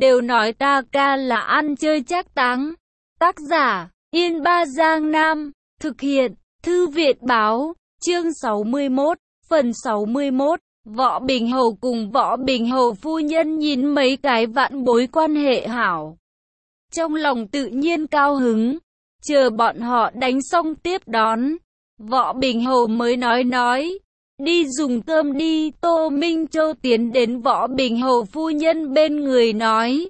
đều nói ta ca là ăn chơi trác táng. Tác giả, Yên Ba Giang Nam, thực hiện, Thư viện báo, chương 61, phần 61. Võ Bình Hầu cùng Võ Bình Hầu phu nhân nhìn mấy cái vãn bối quan hệ hảo. Trong lòng tự nhiên cao hứng, chờ bọn họ đánh xong tiếp đón. Võ Bình Hầu mới nói, đi dùng cơm đi. Tô Minh Châu tiến đến Võ Bình Hầu phu nhân bên người nói,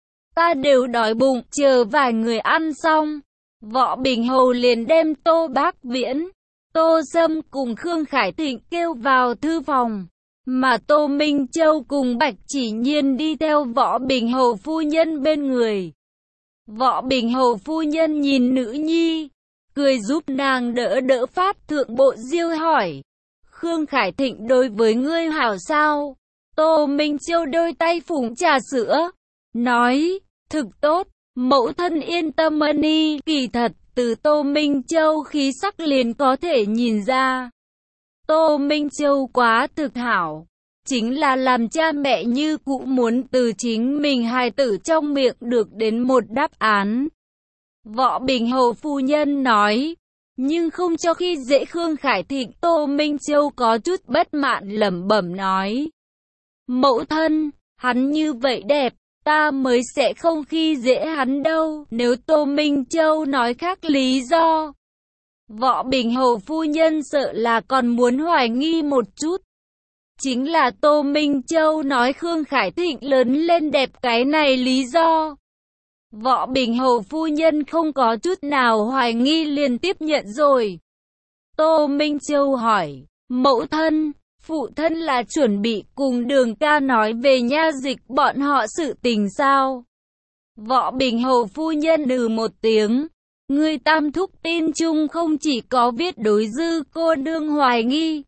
ta đều đói bụng, chờ vài người ăn xong. Võ Bình Hầu liền đem Tô Bác Viễn, Tô Sâm cùng Khương Khải Thịnh kêu vào thư phòng, mà Tô Minh Châu cùng Bạch Chỉ Nhiên đi theo Võ Bình Hầu phu nhân bên người. Võ Bình Hầu phu nhân nhìn nữ nhi, cười giúp nàng đỡ phát thượng bộ diêu hỏi, Khương Khải Thịnh đối với ngươi hảo sao? Tô Minh Châu đôi tay phủng trà sữa, nói, thực tốt, mẫu thân yên tâm ân. Kỳ thật, từ Tô Minh Châu khí sắc liền có thể nhìn ra. Tô Minh Châu quá thực hảo, chính là làm cha mẹ như cũ muốn từ chính mình hài tử trong miệng được đến một đáp án. Võ Bình Hầu phu nhân nói, nhưng không cho khi dễ Khương Khải Thịnh. Tô Minh Châu có chút bất mãn lẩm bẩm nói, mẫu thân, hắn như vậy đẹp, ta mới sẽ không khi dễ hắn đâu. Nếu Tô Minh Châu nói khác lý do, Võ Bình Hầu phu nhân sợ là còn muốn hoài nghi một chút. Chính là Tô Minh Châu nói Khương Khải Thịnh lớn lên đẹp, cái này lý do. Võ Bình Hầu phu nhân không có chút nào hoài nghi, liền tiếp nhận rồi. Tô Minh Châu hỏi, mẫu thân, phụ thân là chuẩn bị cùng Đường ca nói về Nha Dịch bọn họ sự tình sao? Võ Bình Hầu phu nhân một tiếng, người tam thúc tin chung không chỉ có viết đối Dư cô nương hoài nghi,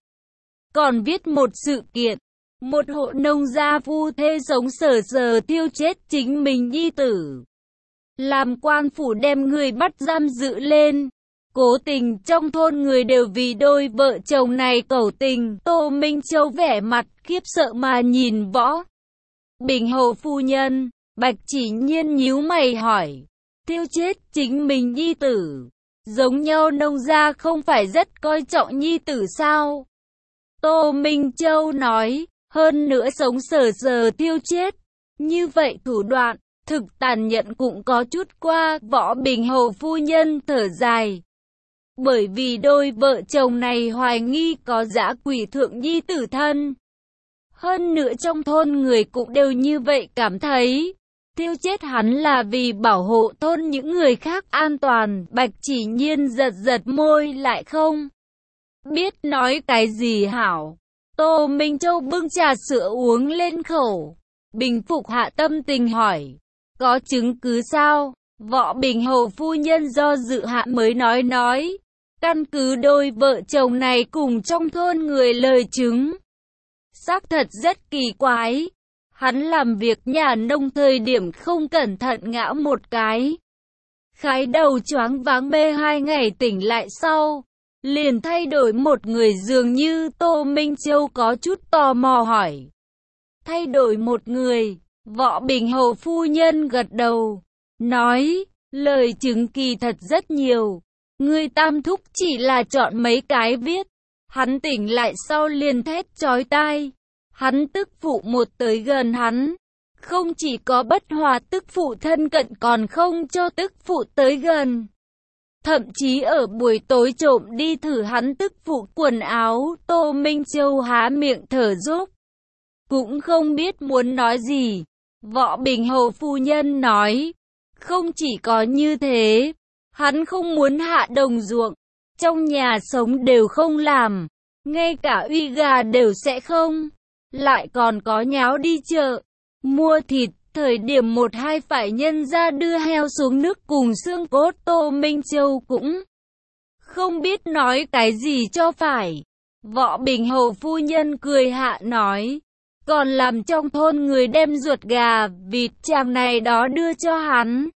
còn viết một sự kiện, một hộ nông gia phu thê sống sờ thiêu chết chính mình nhi tử. Làm quan phủ đem người bắt giam giữ lên. Cố tình trong thôn người đều vì đôi vợ chồng này cẩu tình. Tô Minh Châu vẻ mặt khiếp sợ mà nhìn Võ Bình Hầu phu nhân. Bạch Chỉ Nhiên nhíu mày hỏi, thiêu chết chính mình nhi tử, giống nhau nông gia không phải rất coi trọng nhi tử sao? Tô Minh Châu nói, hơn nữa sống sờ thiêu chết, như vậy thủ đoạn thực tàn nhẫn cũng có chút qua. Võ Bình Hầu phu nhân thở dài, bởi vì đôi vợ chồng này hoài nghi có dã quỷ thượng nhi tử thân. Hơn nữa trong thôn người cũng đều như vậy cảm thấy, thiêu chết hắn là vì bảo hộ thôn những người khác an toàn. Bạch Chỉ Nhiên giật môi lại không biết nói cái gì hảo. Tô Minh Châu bưng trà sữa uống lên khẩu, bình phục hạ tâm tình hỏi, có chứng cứ sao? Võ Bình Hầu phu nhân do dự hạ mới nói, căn cứ đôi vợ chồng này cùng trong thôn người lời chứng, xác thật rất kỳ quái. Hắn làm việc nhà nông thời điểm không cẩn thận ngã một cái, khái đầu choáng váng, bê 2 ngày tỉnh lại sau liền thay đổi một người dường như. Tô Minh Châu có chút tò mò hỏi, thay đổi một người? Võ Bình Hầu phu nhân gật đầu, nói, lời chứng kỳ thật rất nhiều, người tam thúc chỉ là chọn mấy cái viết. Hắn tỉnh lại sau liền thét chói tai, hắn tức phụ một tới gần hắn, không chỉ có bất hòa tức phụ thân cận còn không cho tức phụ tới gần. Thậm chí ở buổi tối trộm đi thử hắn tức phụ quần áo. Tô Minh Châu há miệng thở dốc, cũng không biết muốn nói gì. Võ Bình Hầu phu nhân nói, không chỉ có như thế, hắn không muốn hạ đồng ruộng, trong nhà sống đều không làm, ngay cả uy gà đều sẽ không, lại còn có nháo đi chợ mua thịt, thời điểm 1-2 phải nhân ra đưa heo xuống nước cùng xương cốt. Tô Minh Châu cũng không biết nói cái gì cho phải. Võ Bình Hầu phu nhân cười hạ nói, còn làm trong thôn người đem ruột gà, vịt chàng này đó đưa cho hắn,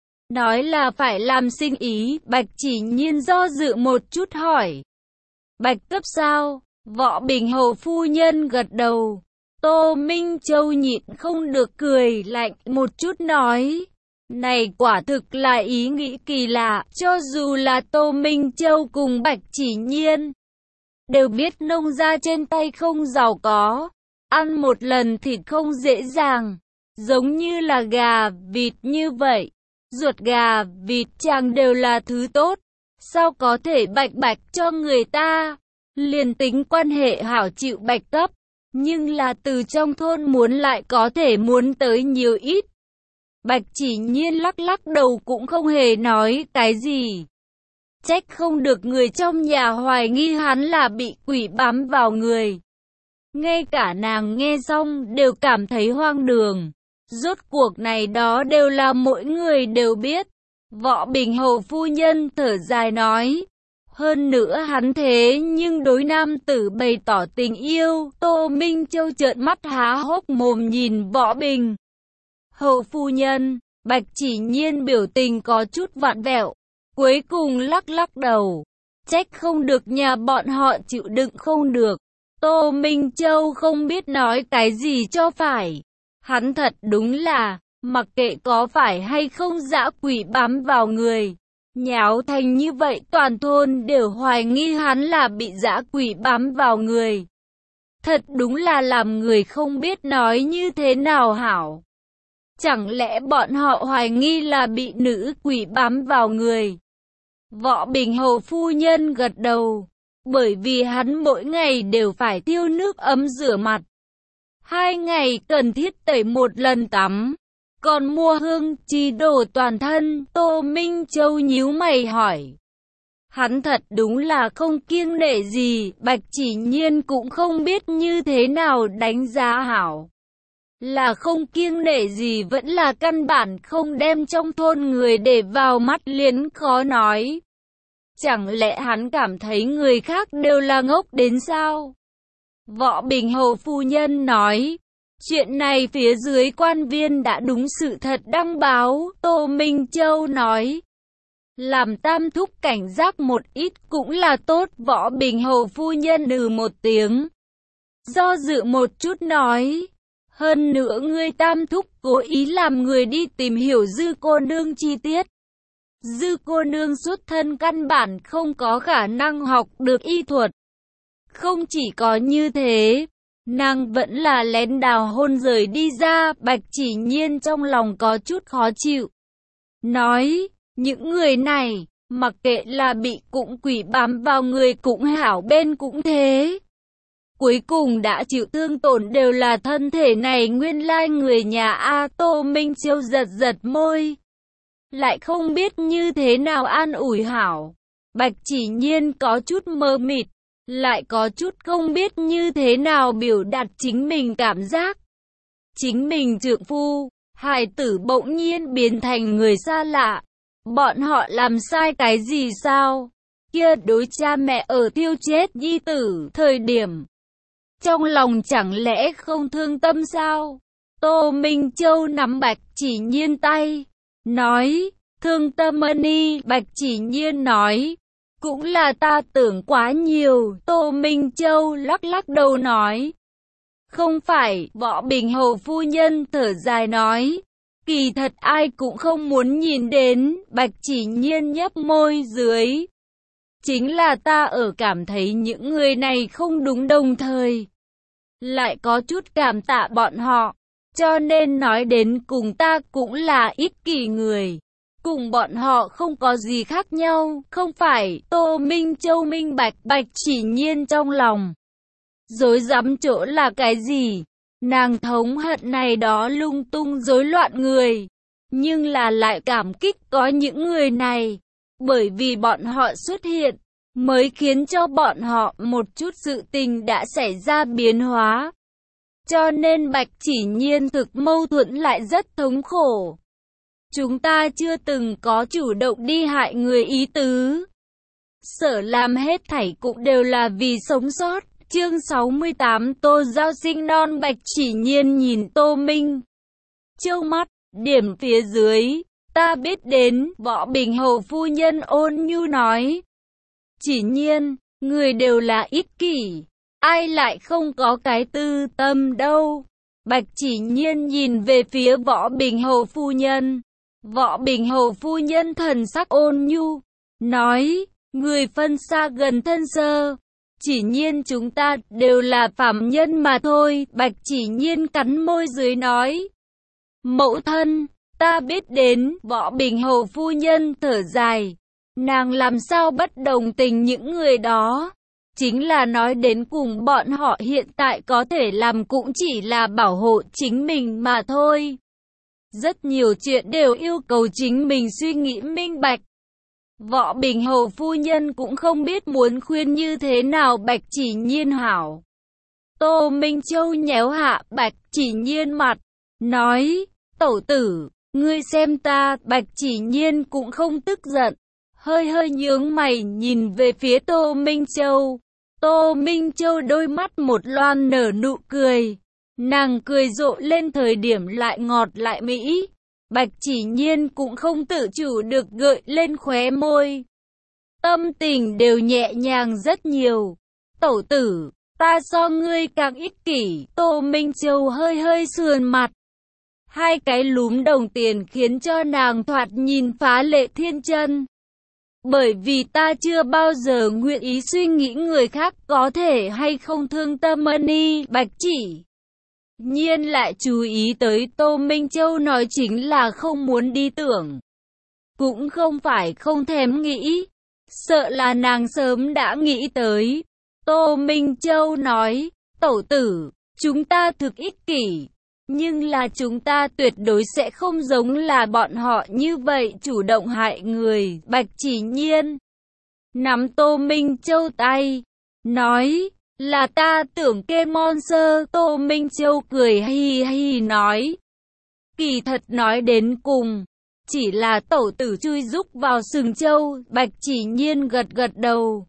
nói là phải làm sinh ý. Bạch Chỉ Nhiên do dự một chút hỏi, bạch cấp sao? Võ Bình Hầu phu nhân gật đầu, Tô Minh Châu nhịn không được cười lạnh một chút nói. Này quả thực là ý nghĩ kỳ lạ, cho dù là Tô Minh Châu cùng Bạch Chỉ Nhiên đều biết nông gia trên tay không giàu có, ăn một lần thịt không dễ dàng, giống như là gà, vịt như vậy. Ruột gà, vịt chàng đều là thứ tốt, sao có thể bạch bạch cho người ta? Liền tính quan hệ hảo chịu bạch cấp, nhưng là từ trong thôn muốn lại có thể muốn tới nhiều ít. Bạch Chỉ Nhiên lắc lắc đầu cũng không hề nói cái gì. Trách không được người trong nhà hoài nghi hắn là bị quỷ bám vào người. Ngay cả nàng nghe xong đều cảm thấy hoang đường. Rốt cuộc này đó đều là mỗi người đều biết. Võ Bình Hầu phu nhân thở dài nói. Hơn nữa hắn thế nhưng đối nam tử bày tỏ tình yêu. Tô Minh Châu trợn mắt há hốc mồm nhìn Võ Bình Hầu phu nhân. Bạch Chỉ Nhiên biểu tình có chút vặn vẹo, cuối cùng lắc lắc đầu. Trách không được nhà bọn họ chịu đựng không được. Tô Minh Châu không biết nói cái gì cho phải. Hắn thật đúng là, mặc kệ có phải hay không dã quỷ bám vào người, nháo thành như vậy toàn thôn đều hoài nghi hắn là bị dã quỷ bám vào người. Thật đúng là làm người không biết nói như thế nào hảo. Chẳng lẽ bọn họ hoài nghi là bị nữ quỷ bám vào người? Võ Bình Hầu phu nhân gật đầu, bởi vì hắn mỗi ngày đều phải tiêu nước ấm rửa mặt. 2 ngày cần thiết tẩy một lần tắm, còn mua hương chi đổ toàn thân. Tô Minh Châu nhíu mày hỏi. Hắn thật đúng là không kiêng nể gì, Bạch Chỉ Nhiên cũng không biết như thế nào đánh giá hảo. Là không kiêng nể gì vẫn là căn bản không đem trong thôn người để vào mắt liền khó nói. Chẳng lẽ hắn cảm thấy người khác đều là ngốc đến sao? Võ Bình Hầu phu nhân nói. Chuyện này phía dưới quan viên đã đúng sự thật đăng báo. Tô Minh Châu nói. Làm tam thúc cảnh giác một ít cũng là tốt. Võ Bình Hầu phu nhân một tiếng. Do dự một chút nói. Hơn nữa ngươi tam thúc cố ý làm người đi tìm hiểu Dư cô nương chi tiết. Dư cô nương xuất thân căn bản không có khả năng học được y thuật. Không chỉ có như thế, nàng vẫn là lén đào hôn rời đi ra. Bạch Chỉ Nhiên trong lòng có chút khó chịu. Nói, những người này, mặc kệ là bị cũng quỷ bám vào người cũng hảo bên cũng thế. Cuối cùng đã chịu thương tổn đều là thân thể này nguyên lai người nhà A. Tô Minh Châu giật giật môi. Lại không biết như thế nào an ủi hảo. Bạch Chỉ Nhiên có chút mơ mịt, lại có chút không biết như thế nào biểu đạt chính mình cảm giác. Chính mình trượng phu, hài tử bỗng nhiên biến thành người xa lạ. Bọn họ làm sai cái gì sao? Kia đối cha mẹ ở thiêu chết nhi tử thời điểm, trong lòng chẳng lẽ không thương tâm sao? Tô Minh Châu nắm Bạch Chỉ Nhiên tay, nói, thương tâm ân. Bạch Chỉ Nhiên nói, cũng là ta tưởng quá nhiều. Tô Minh Châu lắc lắc đầu nói, không phải. Võ Bình Hầu phu nhân thở dài nói, kỳ thật ai cũng không muốn nhìn đến. Bạch Chỉ Nhiên nhấp môi dưới, chính là ta ở cảm thấy những người này không đúng, đồng thời lại có chút cảm tạ bọn họ, cho nên nói đến cùng ta cũng là ích kỷ người, cùng bọn họ không có gì khác nhau, không phải? Tô Minh Châu minh bạch. Bạch Chỉ Nhiên trong lòng rối rắm chỗ là cái gì? Nàng thống hận này đó lung tung rối loạn người, nhưng là lại cảm kích có những người này, bởi vì bọn họ xuất hiện, mới khiến cho bọn họ một chút sự tình đã xảy ra biến hóa. Cho nên Bạch Chỉ Nhiên thực mâu thuẫn lại rất thống khổ. Chúng ta chưa từng có chủ động đi hại người ý tứ. Sở làm hết thảy cũng đều là vì sống sót. Chương 68 Tô Giao sinh non. Bạch Chỉ Nhiên nhìn Tô Minh Châu mắt, điểm phía dưới, ta biết đến. Võ Bình Hầu phu nhân ôn nhu nói, Chỉ Nhiên, người đều là ích kỷ, ai lại không có cái tư tâm đâu. Bạch Chỉ Nhiên nhìn về phía Võ Bình Hầu phu nhân. Võ Bình Hầu phu nhân thần sắc ôn nhu, nói, người phân xa gần thân sơ. Chỉ Nhiên chúng ta đều là phàm nhân mà thôi. Bạch Chỉ Nhiên cắn môi dưới nói, mẫu thân, ta biết đến. Võ Bình Hầu phu nhân thở dài, nàng làm sao bất đồng tình những người đó. Chính là nói đến cùng bọn họ hiện tại có thể làm cũng chỉ là bảo hộ chính mình mà thôi. Rất nhiều chuyện đều yêu cầu chính mình suy nghĩ minh bạch. Võ Bình Hầu phu nhân cũng không biết muốn khuyên như thế nào Bạch Chỉ Nhiên hảo. Tô Minh Châu nhéo hạ Bạch Chỉ Nhiên mặt, nói, tẩu tử, ngươi xem ta. Bạch Chỉ Nhiên cũng không tức giận, hơi hơi nhướng mày nhìn về phía Tô Minh Châu. Tô Minh Châu đôi mắt một loan nở nụ cười, nàng cười rộ lên thời điểm lại ngọt lại mỹ. Bạch Chỉ Nhiên cũng không tự chủ được gợi lên khóe môi. Tâm tình đều nhẹ nhàng rất nhiều. Tẩu tử, ta so ngươi càng ích kỷ. Tô Minh Châu hơi hơi sườn mặt. Hai cái lúm đồng tiền khiến cho nàng thoạt nhìn phá lệ thiên chân. Bởi vì ta chưa bao giờ nguyện ý suy nghĩ người khác có thể hay không thương tâm Ni. Bạch Chỉ Nhiên lại chú ý tới Tô Minh Châu nói chính là không muốn đi tưởng. Cũng không phải không thèm nghĩ, sợ là nàng sớm đã nghĩ tới. Tô Minh Châu nói, tẩu tử, chúng ta thực ích kỷ, nhưng là chúng ta tuyệt đối sẽ không giống là bọn họ như vậy chủ động hại người. Bạch Chỉ Nhiên nắm Tô Minh Châu tay, nói, là ta tưởng kê monster. Tô Minh Châu cười hi hi nói, kỳ thật nói đến cùng, chỉ là tẩu tử chui rúc vào sừng châu. Bạch Chỉ Nhiên gật gật đầu.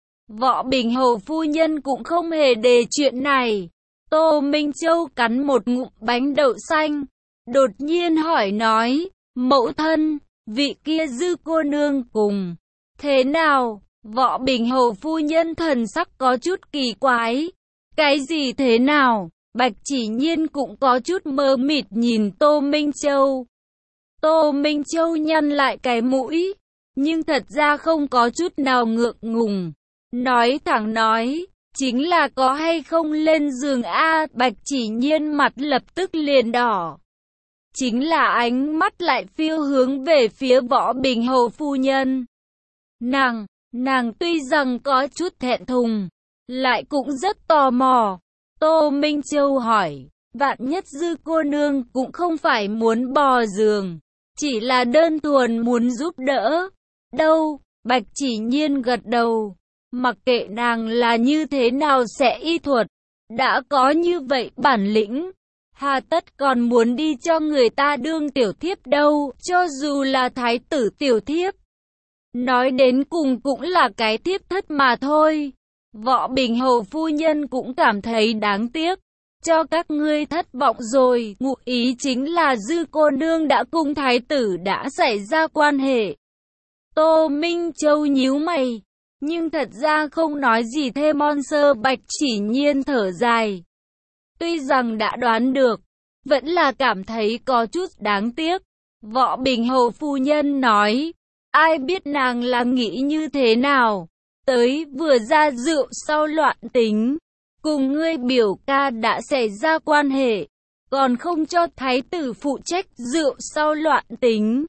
Võ Bình Hầu phu nhân cũng không hề đề chuyện này. Tô Minh Châu cắn một ngụm bánh đậu xanh, đột nhiên hỏi nói, mẫu thân, vị kia Dư cô nương cùng thế nào? Võ Bình Hầu phu nhân thần sắc có chút kỳ quái. Cái gì thế nào? Bạch Chỉ Nhiên cũng có chút mơ mịt nhìn Tô Minh Châu. Tô Minh Châu nhăn lại cái mũi, nhưng thật ra không có chút nào ngượng ngùng. Nói thẳng nói, chính là có hay không lên giường a? Bạch Chỉ Nhiên mặt lập tức liền đỏ. Chính là ánh mắt lại phiêu hướng về phía Võ Bình Hầu phu nhân. Nàng tuy rằng có chút thẹn thùng, lại cũng rất tò mò. Tô Minh Châu hỏi, vạn nhất Dư cô nương cũng không phải muốn bò giường, chỉ là đơn thuần muốn giúp đỡ. Đâu? Bạch Chỉ Nhiên gật đầu. Mặc kệ nàng là như thế nào sẽ y thuật, đã có như vậy bản lĩnh, hà tất còn muốn đi cho người ta đương tiểu thiếp đâu, cho dù là thái tử tiểu thiếp. Nói đến cùng cũng là cái thiếp thất mà thôi. Võ Bình Hầu phu nhân cũng cảm thấy đáng tiếc, cho các ngươi thất vọng rồi. Ngụ ý chính là Dư cô nương đã cùng thái tử đã xảy ra quan hệ. Tô Minh Châu nhíu mày, nhưng thật ra không nói gì thêm. Monster. Bạch Chỉ Nhiên thở dài, tuy rằng đã đoán được, vẫn là cảm thấy có chút đáng tiếc. Võ Bình Hầu phu nhân nói, ai biết nàng là nghĩ như thế nào, tới vừa ra rượu sau loạn tính, cùng ngươi biểu ca đã xảy ra quan hệ, còn không cho thái tử phụ trách rượu sau loạn tính.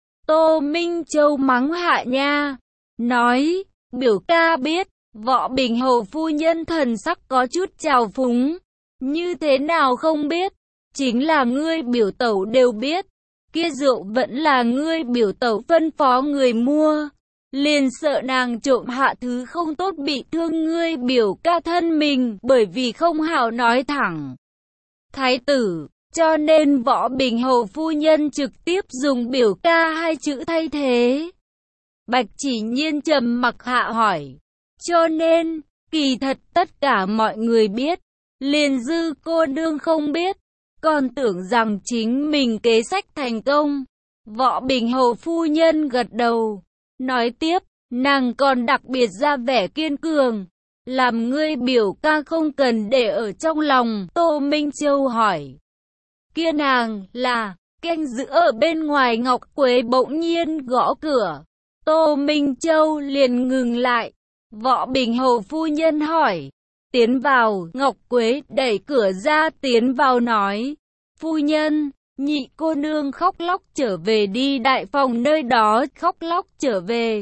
Tô Minh Châu mắng hạ nha, nói, biểu ca biết. Võ Bình Hầu phu nhân thần sắc có chút trào phúng, như thế nào không biết, chính là ngươi biểu tẩu đều biết, kia rượu vẫn là ngươi biểu tẩu phân phó người mua, liền sợ nàng trộm hạ thứ không tốt bị thương ngươi biểu ca thân mình, bởi vì không hảo nói thẳng thái tử, cho nên Võ Bình Hầu phu nhân trực tiếp dùng biểu ca hai chữ thay thế. Bạch Chỉ Nhiên trầm mặc hạ hỏi, cho nên, kỳ thật tất cả mọi người biết, liền Dư cô nương không biết, còn tưởng rằng chính mình kế sách thành công. Võ Bình Hầu phu nhân gật đầu, nói tiếp, nàng còn đặc biệt ra vẻ kiên cường, làm ngươi biểu ca không cần để ở trong lòng, Tô Minh Châu hỏi. Kia nàng là, canh giữ ở bên ngoài. Ngọc Quế bỗng nhiên gõ cửa. Tô Minh Châu liền ngừng lại. Võ Bình Hầu phu nhân hỏi. Tiến vào. Ngọc Quế đẩy cửa ra tiến vào nói. Phu nhân, nhị cô nương khóc lóc trở về đi, đại phòng nơi đó khóc lóc trở về.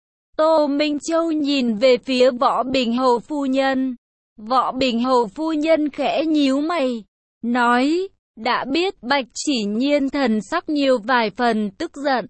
Tô Minh Châu nhìn về phía Võ Bình Hầu phu nhân. Võ Bình Hầu phu nhân khẽ nhíu mày, nói, đã biết. Bạch Chỉ Nhiên thần sắc nhiều vài phần tức giận.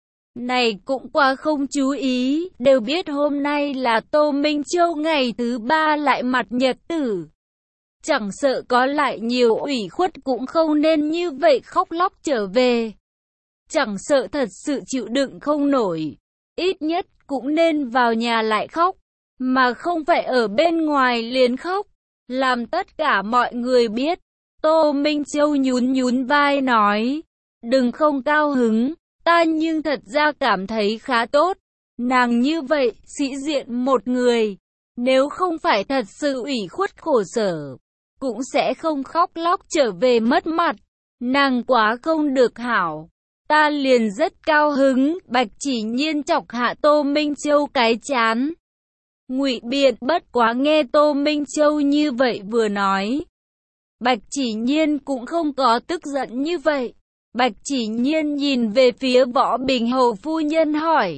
Này cũng quá không chú ý, đều biết hôm nay là Tô Minh Châu ngày thứ 3 lại mặt nhật tử. Chẳng sợ có lại nhiều ủy khuất cũng không nên như vậy khóc lóc trở về. Chẳng sợ thật sự chịu đựng không nổi, ít nhất cũng nên vào nhà lại khóc, mà không phải ở bên ngoài liền khóc, làm tất cả mọi người biết. Tô Minh Châu nhún nhún vai nói, đừng không cao hứng, ta nhưng thật ra cảm thấy khá tốt. Nàng như vậy, sĩ diện một người, nếu không phải thật sự ủy khuất khổ sở, cũng sẽ không khóc lóc trở về mất mặt. Nàng quá không được hảo, ta liền rất cao hứng. Bạch Chỉ Nhiên chọc hạ Tô Minh Châu cái chán, ngụy biện. Bất quá nghe Tô Minh Châu như vậy vừa nói, Bạch Chỉ Nhiên cũng không có tức giận như vậy. Bạch Chỉ Nhiên nhìn về phía Võ Bình Hầu phu nhân hỏi,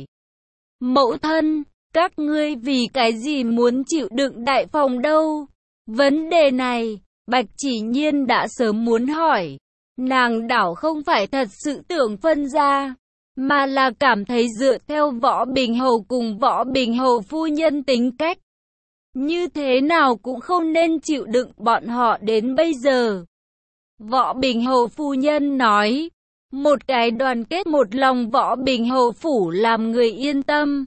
mẫu thân, các ngươi vì cái gì muốn chịu đựng đại phòng đâu? Vấn đề này, Bạch Chỉ Nhiên đã sớm muốn hỏi. Nàng đảo không phải thật sự tưởng phân ra, mà là cảm thấy dựa theo Võ Bình Hầu cùng Võ Bình Hầu phu nhân tính cách, như thế nào cũng không nên chịu đựng bọn họ đến bây giờ. Võ Bình Hầu phu nhân nói, một cái đoàn kết một lòng Võ Bình Hầu phủ làm người yên tâm.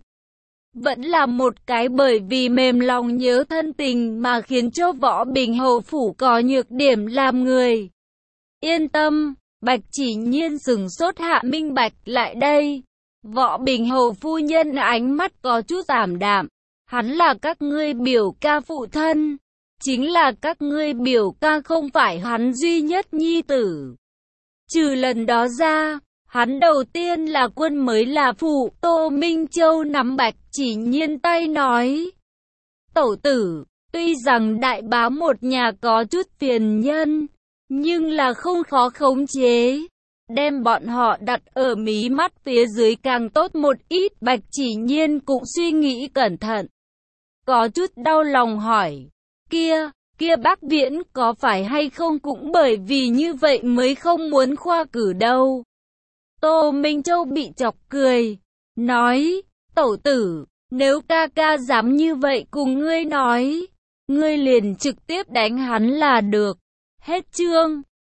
Vẫn là một cái bởi vì mềm lòng nhớ thân tình mà khiến cho Võ Bình Hầu phủ có nhược điểm làm người yên tâm. Bạch Chỉ Nhiên sừng sốt hạ minh bạch lại đây. Võ Bình Hầu phu nhân ánh mắt có chút ảm đạm. Hắn là các ngươi biểu ca phụ thân, chính là các ngươi biểu ca không phải hắn duy nhất nhi tử. Trừ lần đó ra, hắn đầu tiên là quân mới là phụ. Tô Minh Châu nắm Bạch Chỉ Nhiên tay nói, tẩu tử, tuy rằng đại bá một nhà có chút phiền nhân, nhưng là không khó khống chế. Đem bọn họ đặt ở mí mắt phía dưới càng tốt một ít. Bạch Chỉ Nhiên cũng suy nghĩ cẩn thận, có chút đau lòng hỏi, kia bác Viễn có phải hay không cũng bởi vì như vậy mới không muốn khoa cử đâu? Tô Minh Châu bị chọc cười, nói, tẩu tử, nếu ca ca dám như vậy cùng ngươi nói, ngươi liền trực tiếp đánh hắn là được. Hết chương.